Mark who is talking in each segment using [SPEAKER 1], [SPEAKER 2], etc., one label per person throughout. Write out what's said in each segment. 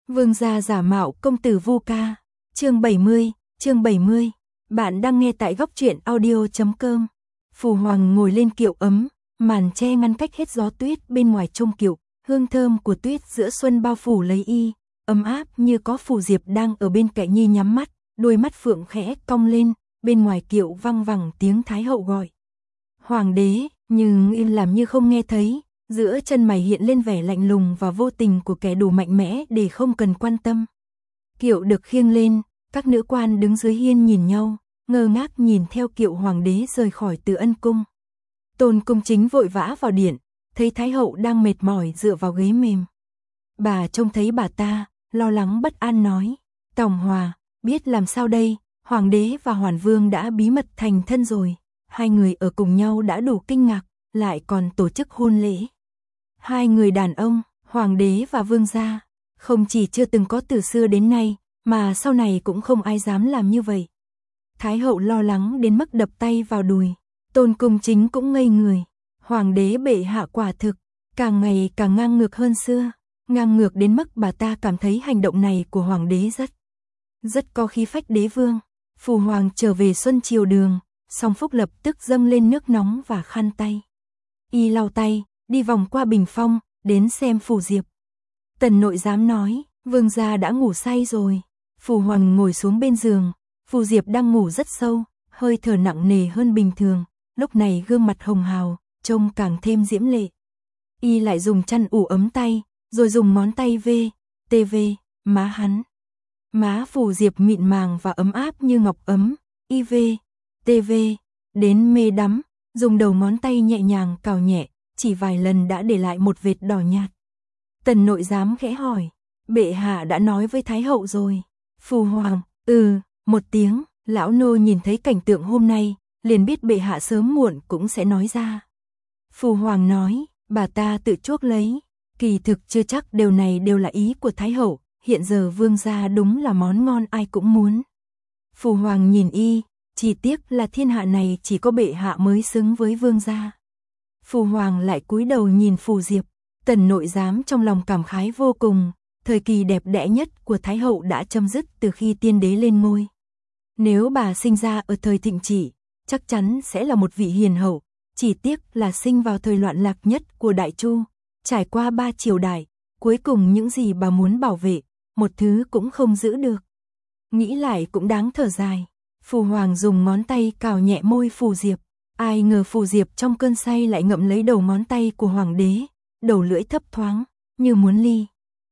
[SPEAKER 1] Vương gia giả mạo công tử Vu Ca. Chương 70. Bạn đang nghe tại góc truyện audio.com. Phù Hoàng ngồi lên kiệu ấm, màn che ngăn cách hết gió tuyết bên ngoài trông kiệu, hương thơm của tuyết giữa xuân bao phủ lấy y, ấm áp như có Phù Diệp đang ở bên cạnh nhi nhắm mắt, đôi mắt phượng khẽ cong lên, bên ngoài kiệu vang vẳng tiếng Thái hậu gọi. Hoàng đế, nhưng im làm như không nghe thấy, giữa chân mày hiện lên vẻ lạnh lùng và vô tình của kẻ đủ mạnh mẽ để không cần quan tâm. Kiệu được khiêng lên, các nữ quan đứng dưới hiên nhìn nhau, ngơ ngác nhìn theo kiệu hoàng đế rời khỏi Từ Ân cung. Tôn Cung Chính vội vã vào điện, thấy Thái hậu đang mệt mỏi dựa vào ghế mềm. Bà trông thấy bà ta, lo lắng bất an nói, Tòng Hòa, biết làm sao đây, hoàng đế và hoàn vương đã bí mật thành thân rồi, hai người ở cùng nhau đã đủ kinh ngạc, lại còn tổ chức hôn lễ. Hai người đàn ông, hoàng đế và vương gia, không chỉ chưa từng có từ xưa đến nay, mà sau này cũng không ai dám làm như vậy. Thái hậu lo lắng đến mức đập tay vào đùi, Tôn Cung Chính cũng ngây người. Hoàng đế bệ hạ quả thực, càng ngày càng ngang ngược hơn xưa, ngang ngược đến mức bà ta cảm thấy hành động này của hoàng đế rất có khí phách đế vương. Phù Hoàng trở về Xuân Triều Đường, Song Phúc lập tức dâng lên nước nóng và khăn tay. Y lau tay, đi vòng qua bình phong, đến xem Phù Diệp. Tần nội giám nói, vương gia đã ngủ say rồi. Phù Hoàng ngồi xuống bên giường, Phù Diệp đang ngủ rất sâu, hơi thở nặng nề hơn bình thường, lúc này gương mặt hồng hào, trông càng thêm diễm lệ. Y lại dùng chăn ủ ấm tay, rồi dùng ngón tay tv má hắn. Má Phù Diệp mịn màng và ấm áp như ngọc ấm, tv đến mê đắm, dùng đầu ngón tay nhẹ nhàng cào nhẹ, chỉ vài lần đã để lại một vệt đỏ nhạt. Tần nội giám khẽ hỏi, bệ hạ đã nói với Thái hậu rồi? Phù Hoàng, một tiếng. Lão nô nhìn thấy cảnh tượng hôm nay, liền biết bệ hạ sớm muộn cũng sẽ nói ra. Phù Hoàng nói, bà ta tự chuốc lấy, kỳ thực chưa chắc điều này đều là ý của Thái hậu, hiện giờ vương gia đúng là món ngon ai cũng muốn. Phù Hoàng nhìn y, chỉ tiếc là thiên hạ này chỉ có bệ hạ mới xứng với vương gia. Phù Hoàng lại cúi đầu nhìn Phù Diệp, Tần nội giám trong lòng cảm khái vô cùng, thời kỳ đẹp đẽ nhất của Thái hậu đã chấm dứt từ khi tiên đế lên ngôi. Nếu bà sinh ra ở thời thịnh trị, chắc chắn sẽ là một vị hiền hậu, chỉ tiếc là sinh vào thời loạn lạc nhất của Đại Chu, trải qua 3 triều đại, cuối cùng những gì bà muốn bảo vệ, một thứ cũng không giữ được. Nghĩ lại cũng đáng thở dài. Phù Hoàng dùng ngón tay cào nhẹ môi Phù Diệp, ai ngờ Phù Diệp trong cơn say lại ngậm lấy đầu ngón tay của hoàng đế, đầu lưỡi thấp thoáng, như muốn ly.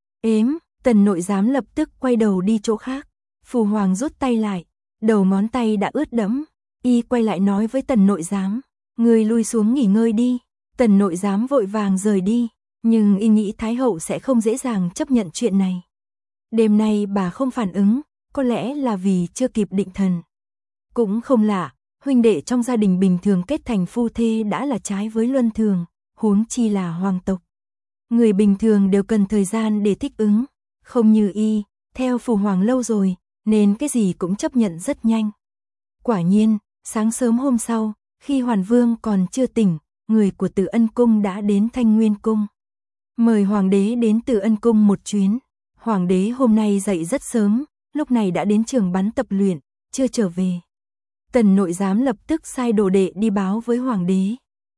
[SPEAKER 1] Tần nội giám lập tức quay đầu đi chỗ khác. Phù Hoàng rút tay lại, đầu ngón tay đã ướt đẫm, y quay lại nói với Tần nội giám, ngươi lui xuống nghỉ ngơi đi. Tần nội giám vội vàng rời đi, nhưng y nghĩ Thái hậu sẽ không dễ dàng chấp nhận chuyện này. Đêm nay bà không phản ứng, có lẽ là vì chưa kịp định thần. Cũng không lạ, huynh đệ trong gia đình bình thường kết thành phu thê đã là trái với luân thường, huống chi là hoàng tộc. Người bình thường đều cần thời gian để thích ứng, không như y, theo Phù Hoàng lâu rồi, nên cái gì cũng chấp nhận rất nhanh. Quả nhiên, sáng sớm hôm sau, khi Hoàn Vương còn chưa tỉnh, người của Từ Ân cung đã đến Thanh Nguyên cung. Mời hoàng đế đến Từ Ân cung một chuyến. Hoàng đế hôm nay dậy rất sớm, lúc này đã đến trường bắn tập luyện, chưa trở về. Tần nội giám lập tức sai đồ đệ đi báo với hoàng đế.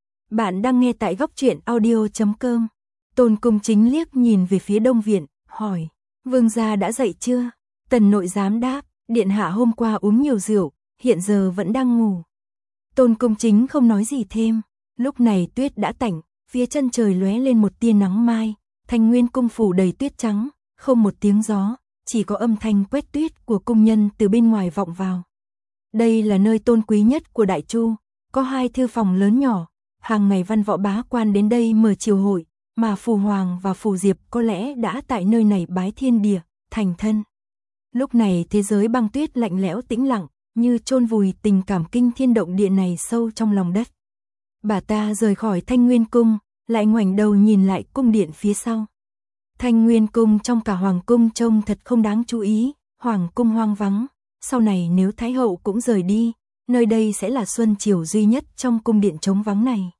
[SPEAKER 1] Bạn đang nghe tại góc truyện audio.com. Tôn Cung Chính liếc nhìn về phía đông viện, hỏi, vương gia đã dậy chưa? Tần nội giám đáp, điện hạ hôm qua uống nhiều rượu, hiện giờ vẫn đang ngủ. Tôn Cung Chính không nói gì thêm. Lúc này tuyết đã tạnh, phía chân trời lóe lên một tia nắng mai, Thanh Nguyên cung phủ đầy tuyết trắng, không một tiếng gió, chỉ có âm thanh quét tuyết của cung nhân từ bên ngoài vọng vào. Đây là nơi tôn quý nhất của Đại Chu, có 2 thư phòng lớn nhỏ, hàng ngày văn võ bá quan đến đây mở triều hội, mà Phù Hoàng và Phù Diệp có lẽ đã tại nơi này bái thiên địa, thành thân. Lúc này thế giới băng tuyết lạnh lẽo tĩnh lặng, như chôn vùi tình cảm kinh thiên động địa này sâu trong lòng đất. Bà ta rời khỏi Thanh Nguyên cung, lại ngoảnh đầu nhìn lại cung điện phía sau. Thanh Nguyên cung trong cả hoàng cung trông thật không đáng chú ý, hoàng cung hoang vắng. Sau này nếu Thái hậu cũng rời đi, nơi đây sẽ là xuân chiều duy nhất trong cung điện trống vắng này.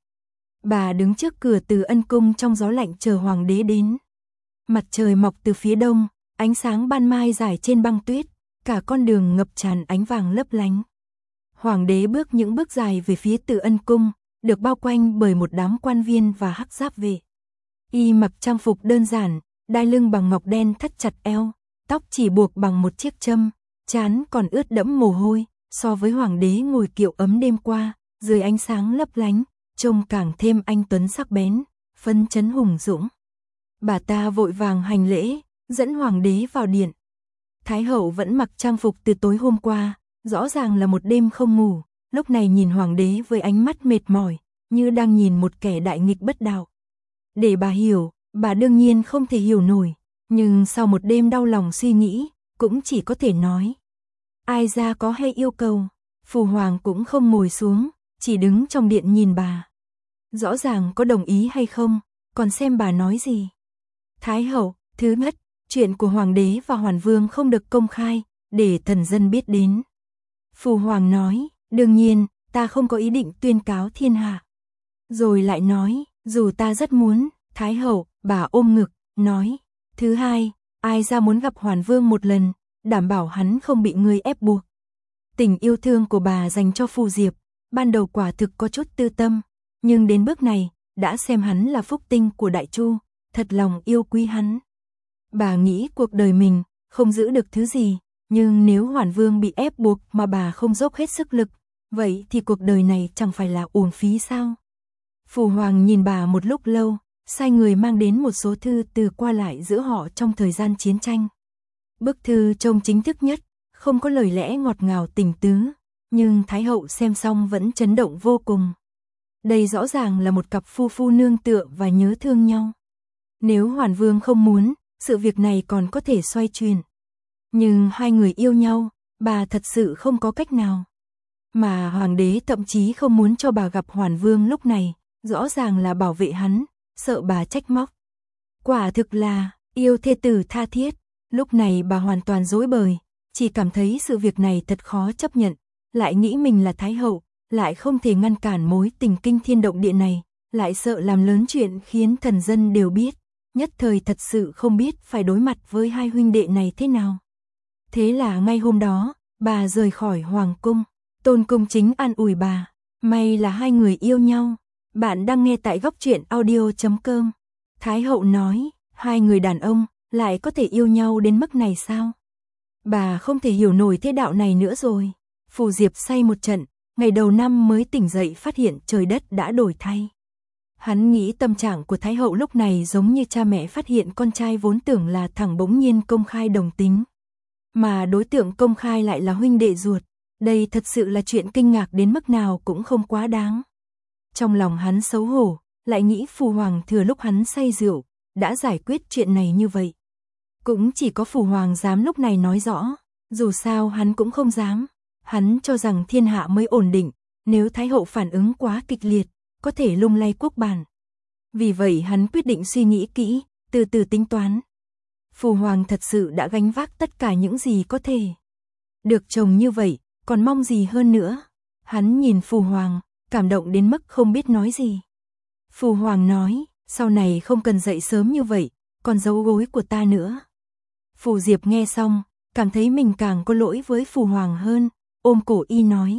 [SPEAKER 1] Bà đứng trước cửa Từ Ân cung trong gió lạnh chờ hoàng đế đến. Mặt trời mọc từ phía đông, Ánh sáng ban mai rải trên băng tuyết, cả con đường ngập tràn ánh vàng lấp lánh. Hoàng đế bước những bước dài về phía Từ Ân cung, được bao quanh bởi một đám quan viên và hắc giáp vệ. Y mặc trang phục đơn giản, đai lưng bằng ngọc đen thắt chặt eo, tóc chỉ buộc bằng một chiếc châm, trán còn ướt đẫm mồ hôi, so với hoàng đế ngồi kiệu ấm đêm qua, dưới ánh sáng lấp lánh, trông càng thêm anh tuấn sắc bén, phấn chấn hùng dũng. Bà ta vội vàng hành lễ, dẫn hoàng đế vào điện. Thái hậu vẫn mặc trang phục từ tối hôm qua, rõ ràng là một đêm không ngủ, lúc này nhìn hoàng đế với ánh mắt mệt mỏi, như đang nhìn một kẻ đại nghịch bất đạo. Để bà hiểu, bà đương nhiên không thể hiểu nổi, nhưng sau một đêm đau lòng suy nghĩ, cũng chỉ có thể nói. Ai ra có hay yêu cầu, Phụ hoàng cũng không ngồi xuống, chỉ đứng trong điện nhìn bà. Rõ ràng có đồng ý hay không, còn xem bà nói gì. Thái hậu, thứ nhất, chuyện của hoàng đế và hoàn vương không được công khai, để thần dân biết đến. Phụ hoàng nói, đương nhiên, ta không có ý định tuyên cáo thiên hạ. Rồi lại nói, dù ta rất muốn, Thái hậu, bà ôm ngực, nói. Thứ hai, ai ra muốn gặp hoàn vương một lần, đảm bảo hắn không bị ngươi ép buộc. Tình yêu thương của bà dành cho Phù Diệp, ban đầu quả thực có chút tư tâm, nhưng đến bước này, đã xem hắn là phúc tinh của Đại Chu, thật lòng yêu quý hắn. Bà nghĩ cuộc đời mình, không giữ được thứ gì, nhưng nếu Hoàn Vương bị ép buộc mà bà không dốc hết sức lực, vậy thì cuộc đời này chẳng phải là uổng phí sao? Phụ hoàng nhìn bà một lúc lâu, sai người mang đến một số thư từ qua lại giữa họ trong thời gian chiến tranh. Bức thư trông chính thức nhất, không có lời lẽ ngọt ngào tình tứ, nhưng Thái hậu xem xong vẫn chấn động vô cùng. Đây rõ ràng là một cặp phu phu nương tựa và nhớ thương nhau. Nếu Hoàn Vương không muốn, sự việc này còn có thể xoay chuyển. Nhưng hai người yêu nhau, bà thật sự không có cách nào. Mà hoàng đế thậm chí không muốn cho bà gặp Hoàn Vương lúc này, rõ ràng là bảo vệ hắn, sợ bà trách móc. Quả thực là yêu thê tử tha thiết, lúc này bà hoàn toàn rối bời, chỉ cảm thấy sự việc này thật khó chấp nhận, lại nghĩ mình là Thái hậu, lại không thể ngăn cản mối tình kinh thiên động địa này, lại sợ làm lớn chuyện khiến thần dân đều biết, nhất thời thật sự không biết phải đối mặt với hai huynh đệ này thế nào. Thế là ngay hôm đó, bà rời khỏi hoàng cung, Tôn Cung Chính an ủi bà, may là hai người yêu nhau. Bạn đang nghe tại góc truyện audio.com. Thái hậu nói, hai người đàn ông lại có thể yêu nhau đến mức này sao? Bà không thể hiểu nổi thế đạo này nữa rồi. Phù Diệp say một trận, ngày đầu năm mới tỉnh dậy phát hiện trời đất đã đổi thay. Hắn nghĩ tâm trạng của Thái hậu lúc này giống như cha mẹ phát hiện con trai vốn tưởng là thằng bỗng nhiên công khai đồng tính. Mà đối tượng công khai lại là huynh đệ ruột. Đây thật sự là chuyện kinh ngạc đến mức nào cũng không quá đáng. Trong lòng hắn xấu hổ, lại nghĩ Phụ hoàng thừa lúc hắn say rượu, đã giải quyết chuyện này như vậy. Cũng chỉ có Phụ hoàng dám lúc này nói rõ, dù sao hắn cũng không dám. Hắn cho rằng thiên hạ mới ổn định, nếu Thái hậu phản ứng quá kịch liệt, có thể lung lay quốc bản. Vì vậy hắn quyết định suy nghĩ kỹ, từ từ tính toán. Phụ hoàng thật sự đã gánh vác tất cả những gì có thể. Được chồng như vậy, còn mong gì hơn nữa. Hắn nhìn Phụ hoàng, cảm động đến mức không biết nói gì. Phụ hoàng nói, sau này không cần dậy sớm như vậy, còn giấu gối của ta nữa. Phù Diệp nghe xong, cảm thấy mình càng có lỗi với Phụ hoàng hơn, ôm cổ y nói.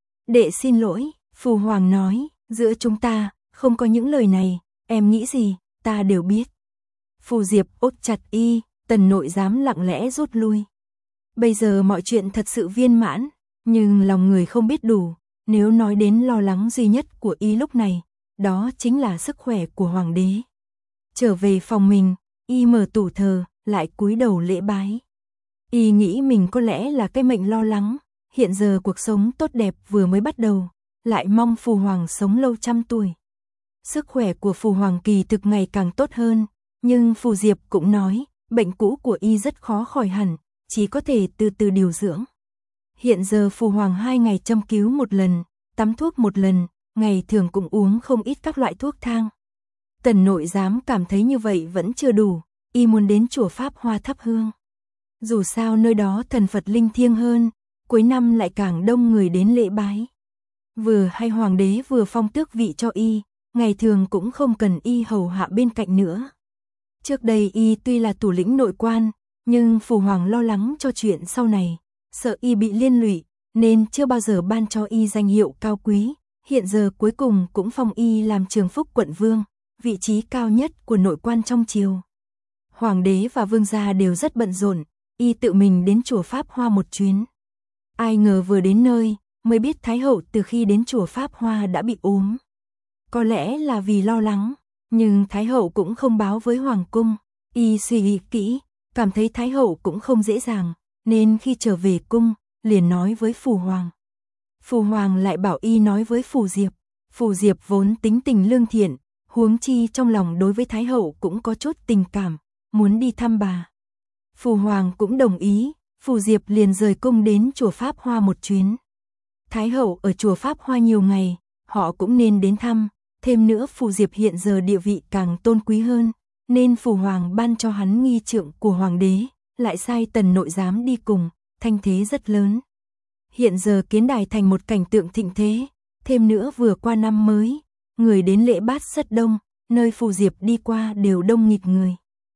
[SPEAKER 1] Đệ xin lỗi, Phụ hoàng nói, giữa chúng ta, không có những lời này, em nghĩ gì, ta đều biết. Phù Diệp ôm chặt y, Tần nội giám lặng lẽ rút lui. Bây giờ mọi chuyện thật sự viên mãn, nhưng lòng người không biết đủ. Nếu nói đến lo lắng duy nhất của y lúc này, đó chính là sức khỏe của hoàng đế. Trở về phòng mình, y mở tủ thờ, lại cúi đầu lễ bái. Y nghĩ mình có lẽ là cái mệnh lo lắng, hiện giờ cuộc sống tốt đẹp vừa mới bắt đầu, lại mong Phụ hoàng sống lâu trăm tuổi. Sức khỏe của Phụ hoàng kỳ thực ngày càng tốt hơn, nhưng Phù Diệp cũng nói, bệnh cũ của y rất khó khỏi hẳn, chỉ có thể từ từ điều dưỡng. Hiện giờ Phụ hoàng 2 ngày châm cứu một lần, tắm thuốc một lần, ngày thường cũng uống không ít các loại thuốc thang. Tần nội giám cảm thấy như vậy vẫn chưa đủ, y muốn đến chùa Pháp Hoa thắp hương. Dù sao nơi đó thần Phật linh thiêng hơn, cuối năm lại càng đông người đến lễ bái. Vừa hay hoàng đế vừa phong tước vị cho y, ngày thường cũng không cần y hầu hạ bên cạnh nữa. Trước đây y tuy là thủ lĩnh nội quan, Nhưng Phù Hoàng lo lắng cho chuyện sau này, sợ y bị liên lụy, nên chưa bao giờ ban cho y danh hiệu cao quý, hiện giờ cuối cùng cũng phong y làm Trường Phúc quận vương, vị trí cao nhất của nội quan trong triều. Hoàng đế và vương gia đều rất bận rộn, y tự mình đến chùa Pháp Hoa một chuyến. Ai ngờ vừa đến nơi, mới biết Thái hậu từ khi đến chùa Pháp Hoa đã bị ốm. Có lẽ là vì lo lắng, nhưng Thái hậu cũng không báo với Hoàng cung, y suy nghĩ kỹ, cảm thấy Thái hậu cũng không dễ dàng, nên khi trở về cung, liền nói với Phù Hoàng. Phù Hoàng lại bảo y nói với Phù Diệp. Phù Diệp vốn tính tình lương thiện, huống chi trong lòng đối với Thái hậu cũng có chút tình cảm, muốn đi thăm bà. Phù Hoàng cũng đồng ý, Phù Diệp liền rời cung đến chùa Pháp Hoa một chuyến. Thái hậu ở chùa Pháp Hoa nhiều ngày, họ cũng nên đến thăm, thêm nữa Phù Diệp hiện giờ địa vị càng tôn quý hơn, nên Phù Hoàng ban cho hắn nghi trượng của Hoàng đế, lại sai Tần Nội Giám đi cùng, thanh thế rất lớn. Hiện giờ kiến đài thành một cảnh tượng thịnh thế, thêm nữa vừa qua năm mới, người đến lễ bát rất đông, nơi Phù Diệp đi qua đều đông nghịt người.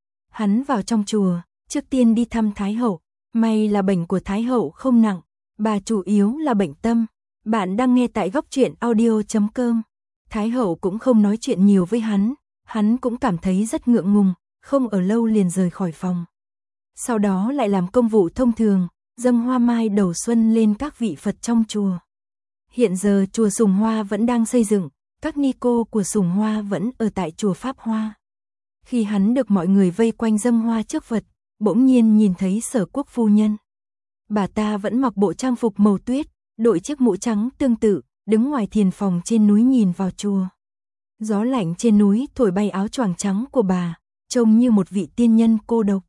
[SPEAKER 1] Hắn vào trong chùa, trước tiên đi thăm Thái hậu, may là bệnh của Thái hậu không nặng, bà chủ yếu là bệnh tâm. Bạn đang nghe tại góc truyện audio.com. Thái hậu cũng không nói chuyện nhiều với hắn cũng cảm thấy rất ngượng ngùng, không ở lâu liền rời khỏi phòng. Sau đó lại làm công vụ thông thường, dâng hoa mai đầu xuân lên các vị Phật trong chùa. Hiện giờ chùa Sùng Hoa vẫn đang xây dựng, các ni cô của Sùng Hoa vẫn ở tại chùa Pháp Hoa. Khi hắn được mọi người vây quanh dâng hoa trước Phật, bỗng nhiên nhìn thấy Sở Quốc phu nhân. Bà ta vẫn mặc bộ trang phục màu tuyết, đội chiếc mũ trắng tương tự, đứng ngoài thiền phòng trên núi nhìn vào chùa. Gió lạnh trên núi thổi bay áo choàng trắng của bà, trông như một vị tiên nhân cô độc.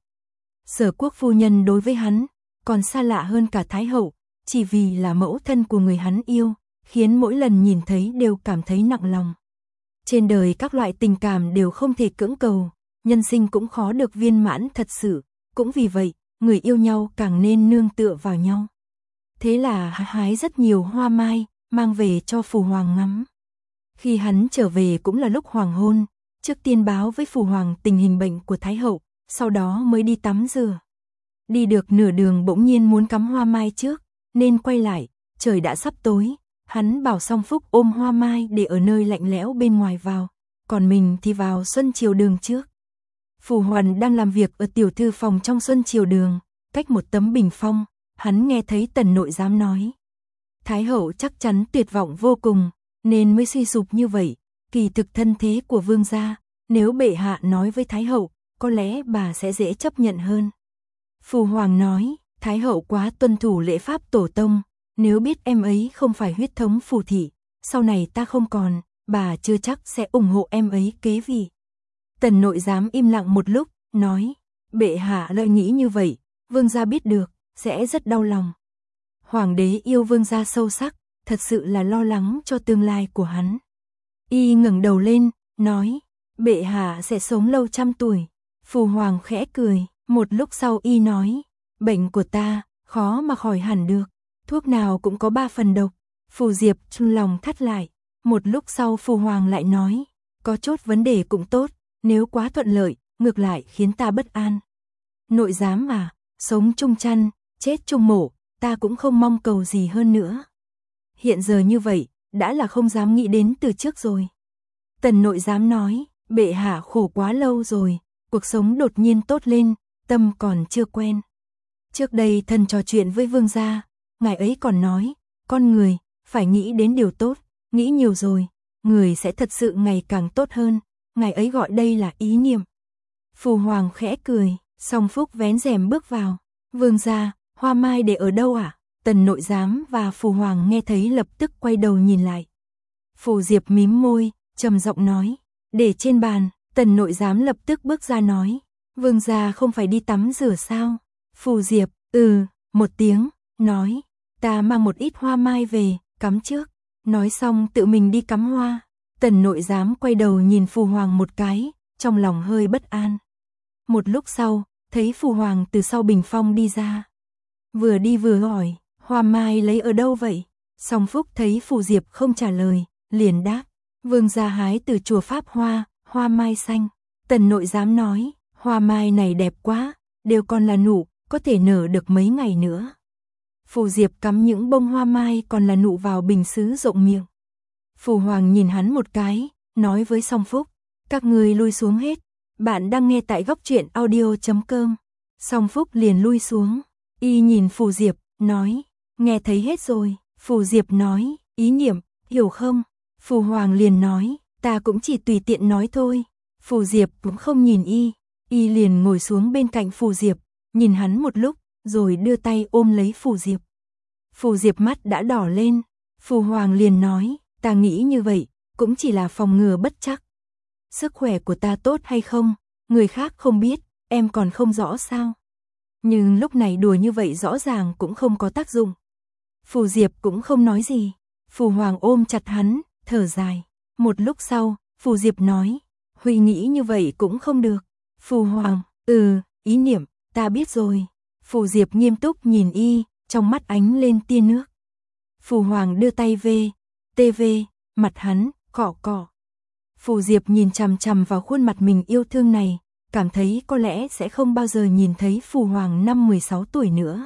[SPEAKER 1] Sở Quốc phu nhân đối với hắn còn xa lạ hơn cả Thái hậu, chỉ vì là mẫu thân của người hắn yêu, khiến mỗi lần nhìn thấy đều cảm thấy nặng lòng. Trên đời các loại tình cảm đều không thể cưỡng cầu, nhân sinh cũng khó được viên mãn thật sự, cũng vì vậy, người yêu nhau càng nên nương tựa vào nhau. Thế là hái rất nhiều hoa mai, mang về cho Phù Hoàng ngắm. Khi hắn trở về cũng là lúc hoàng hôn, trước tiên báo với Phù Hoàng tình hình bệnh của Thái hậu, sau đó mới đi tắm rửa. Đi được nửa đường bỗng nhiên muốn cắm hoa mai trước, nên quay lại, trời đã sắp tối, hắn bảo Song Phúc ôm hoa mai để ở nơi lạnh lẽo bên ngoài vào, còn mình thì vào Xuân Triều Đường trước. Phù Hoàng đang làm việc ở tiểu thư phòng trong Xuân Triều Đường, cách một tấm bình phong, hắn nghe thấy Tần Nội Giám nói. Thái hậu chắc chắn tuyệt vọng vô cùng, nên mới suy sụp như vậy, kỳ thực thân thế của vương gia, nếu bệ hạ nói với Thái hậu, có lẽ bà sẽ dễ chấp nhận hơn. Phù Hoàng nói, Thái hậu quá tuân thủ lễ pháp tổ tông, nếu biết em ấy không phải huyết thống Phù thị, sau này ta không còn, bà chưa chắc sẽ ủng hộ em ấy kế vị. Tần Nội Giám im lặng một lúc, nói, bệ hạ lợi nghĩ như vậy, vương gia biết được, sẽ rất đau lòng. Hoàng đế yêu vương gia sâu sắc, thật sự là lo lắng cho tương lai của hắn. Y ngẩng đầu lên, nói, bệ hạ sẽ sống lâu trăm tuổi. Phù Hoàng khẽ cười, một lúc sau y nói, bệnh của ta, khó mà khỏi hẳn được, thuốc nào cũng có 3 phần độc. Phù Diệp trong lòng thắt lại, một lúc sau Phù Hoàng lại nói, có chốt vấn đề cũng tốt, nếu quá thuận lợi, ngược lại khiến ta bất an. Nội giám à, sống chung chăn, chết chung mổ, ta cũng không mong cầu gì hơn nữa. Hiện giờ như vậy, đã là không dám nghĩ đến từ trước rồi. Tần Nội Giám nói, bệ hạ khổ quá lâu rồi, cuộc sống đột nhiên tốt lên, tâm còn chưa quen. Trước đây thần trò chuyện với vương gia, ngài ấy còn nói, con người, phải nghĩ đến điều tốt, nghĩ nhiều rồi, người sẽ thật sự ngày càng tốt hơn, ngài ấy gọi đây là ý niệm. Phù Hoàng khẽ cười, Song Phúc vén rèm bước vào, vương gia, hoa mai để ở đâu ạ? Tần Nội Giám và Phù Hoàng nghe thấy lập tức quay đầu nhìn lại. Phù Diệp mím môi, trầm giọng nói, để trên bàn. Tần Nội Giám lập tức bước ra nói, vương gia không phải đi tắm rửa sao? Phù Diệp, một tiếng, nói, ta mang một ít hoa mai về, cắm trước. Nói xong tự mình đi cắm hoa. Tần Nội Giám quay đầu nhìn Phù Hoàng một cái, trong lòng hơi bất an. Một lúc sau, thấy Phù Hoàng từ sau bình phong đi ra. Vừa đi vừa hỏi, hoa mai lấy ở đâu vậy? Song Phúc thấy Phù Diệp không trả lời, liền đáp, vương gia hái từ chùa Pháp Hoa, hoa mai xanh. Tần Nội Giám nói, hoa mai này đẹp quá, đều còn là nụ, có thể nở được mấy ngày nữa. Phù Diệp cắm những bông hoa mai còn là nụ vào bình sứ rộng miệng. Phù Hoàng nhìn hắn một cái, nói với Song Phúc, các ngươi lui xuống hết, bạn đang nghe tại góc truyện audio.com. Song Phúc liền lui xuống, y nhìn Phù Diệp, nói, nghe thấy hết rồi. Phù Diệp nói, ý niệm, hiểu không? Phù Hoàng liền nói, ta cũng chỉ tùy tiện nói thôi. Phù Diệp cũng không nhìn y liền ngồi xuống bên cạnh Phù Diệp, nhìn hắn một lúc, rồi đưa tay ôm lấy Phù Diệp. Phù Diệp mắt đã đỏ lên, Phù Hoàng liền nói, ta nghĩ như vậy, cũng chỉ là phòng ngừa bất chắc. Sức khỏe của ta tốt hay không, người khác không biết, em còn không rõ sao. Nhưng lúc này đùa như vậy rõ ràng cũng không có tác dụng. Phù Diệp cũng không nói gì, Phù Hoàng ôm chặt hắn, thở dài. Một lúc sau, Phù Diệp nói, Huy nghĩ như vậy cũng không được. Phù Hoàng, ý niệm, ta biết rồi. Phù Diệp nghiêm túc nhìn y, trong mắt ánh lên tia nước. Phù Hoàng đưa tay về, mặt hắn, cọ cọ. Phù Diệp nhìn chằm chằm vào khuôn mặt mình yêu thương này, cảm thấy có lẽ sẽ không bao giờ nhìn thấy Phù Hoàng năm 16 tuổi nữa.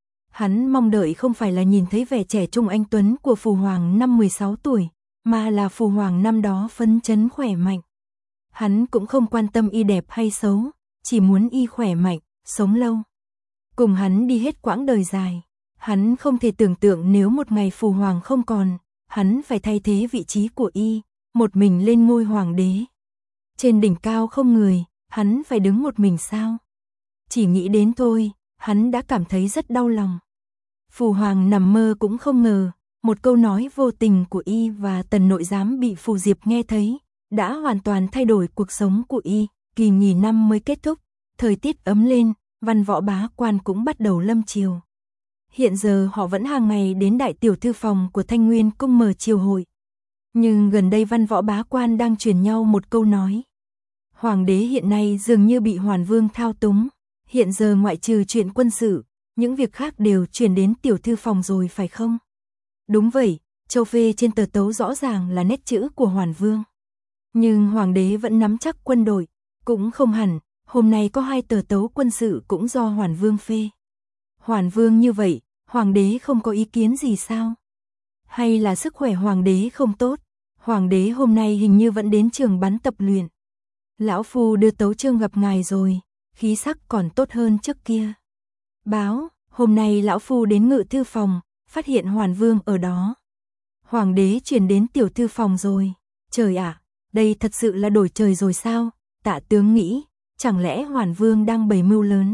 [SPEAKER 1] Hắn mong đợi không phải là nhìn thấy vẻ trẻ trung anh tuấn của Phù Hoàng năm 16 tuổi, mà là Phù Hoàng năm đó phấn chấn khỏe mạnh. Hắn cũng không quan tâm y đẹp hay xấu, chỉ muốn y khỏe mạnh, sống lâu. Cùng hắn đi hết quãng đời dài. Hắn không thể tưởng tượng nếu một ngày Phù Hoàng không còn, hắn phải thay thế vị trí của y, một mình lên ngôi hoàng đế. Trên đỉnh cao không người, hắn phải đứng một mình sao? Chỉ nghĩ đến thôi, hắn đã cảm thấy rất đau lòng. Phù Hoàng nằm mơ cũng không ngờ, một câu nói vô tình của y và Tần nội giám bị Phù Diệp nghe thấy, đã hoàn toàn thay đổi cuộc sống của y. Kỳ nghỉ năm mới kết thúc, thời tiết ấm lên, văn võ bá quan cũng bắt đầu lâm triều. Hiện giờ họ vẫn hàng ngày đến đại tiểu thư phòng của Thanh Nguyên cung mở triều hội. Nhưng gần đây văn võ bá quan đang truyền nhau một câu nói. Hoàng đế hiện nay dường như bị Hoàn Vương thao túng, hiện giờ ngoại trừ chuyện quân sự, những việc khác đều truyền đến tiểu thư phòng rồi phải không? Đúng vậy, châu phê trên tờ tấu rõ ràng là nét chữ của Hoàn Vương. Nhưng Hoàng đế vẫn nắm chắc quân đội, cũng không hẳn, hôm nay có 2 tờ tấu quân sự cũng do Hoàn Vương phê. Hoàn Vương như vậy, Hoàng đế không có ý kiến gì sao? Hay là sức khỏe Hoàng đế không tốt? Hoàng đế hôm nay hình như vẫn đến trường bắn tập luyện. Lão Phu đưa tấu chương gặp ngài rồi, khí sắc còn tốt hơn trước kia. Báo, hôm nay Lão Phu đến ngự thư phòng, phát hiện Hoàn Vương ở đó. Hoàng đế chuyển đến tiểu thư phòng rồi. Trời ạ, đây thật sự là đổi trời rồi sao? Tạ tướng nghĩ, chẳng lẽ Hoàn Vương đang bày mưu lớn?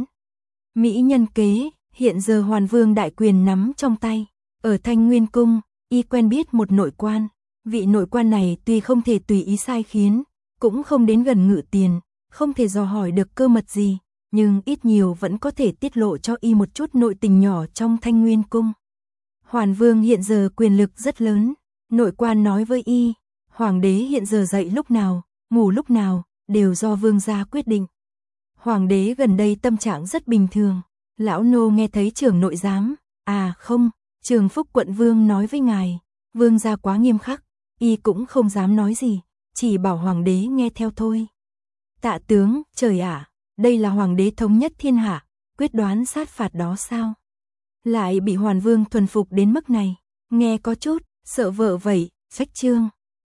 [SPEAKER 1] Mỹ nhân kế, hiện giờ Hoàn Vương đại quyền nắm trong tay. Ở Thanh Nguyên cung, y quen biết một nội quan. Vị nội quan này tuy không thể tùy ý sai khiến, cũng không đến gần Ngự Tiền, không thể dò hỏi được cơ mật gì, nhưng ít nhiều vẫn có thể tiết lộ cho y một chút nội tình nhỏ trong Thanh Nguyên cung. Hoàn Vương hiện giờ quyền lực rất lớn, nội quan nói với y, Hoàng đế hiện giờ dậy lúc nào, ngủ lúc nào, đều do vương gia quyết định. Hoàng đế gần đây tâm trạng rất bình thường, lão nô nghe thấy trưởng nội giám, Trường Phúc quận vương nói với ngài, vương gia quá nghiêm khắc, y cũng không dám nói gì, chỉ bảo hoàng đế nghe theo thôi. Tạ tướng, trời ạ, đây là hoàng đế thống nhất thiên hạ, quyết đoán sát phạt đó sao? Lại bị Hoàn Vương thuần phục đến mức này, nghe có chút sợ vợ vậy. Sách chương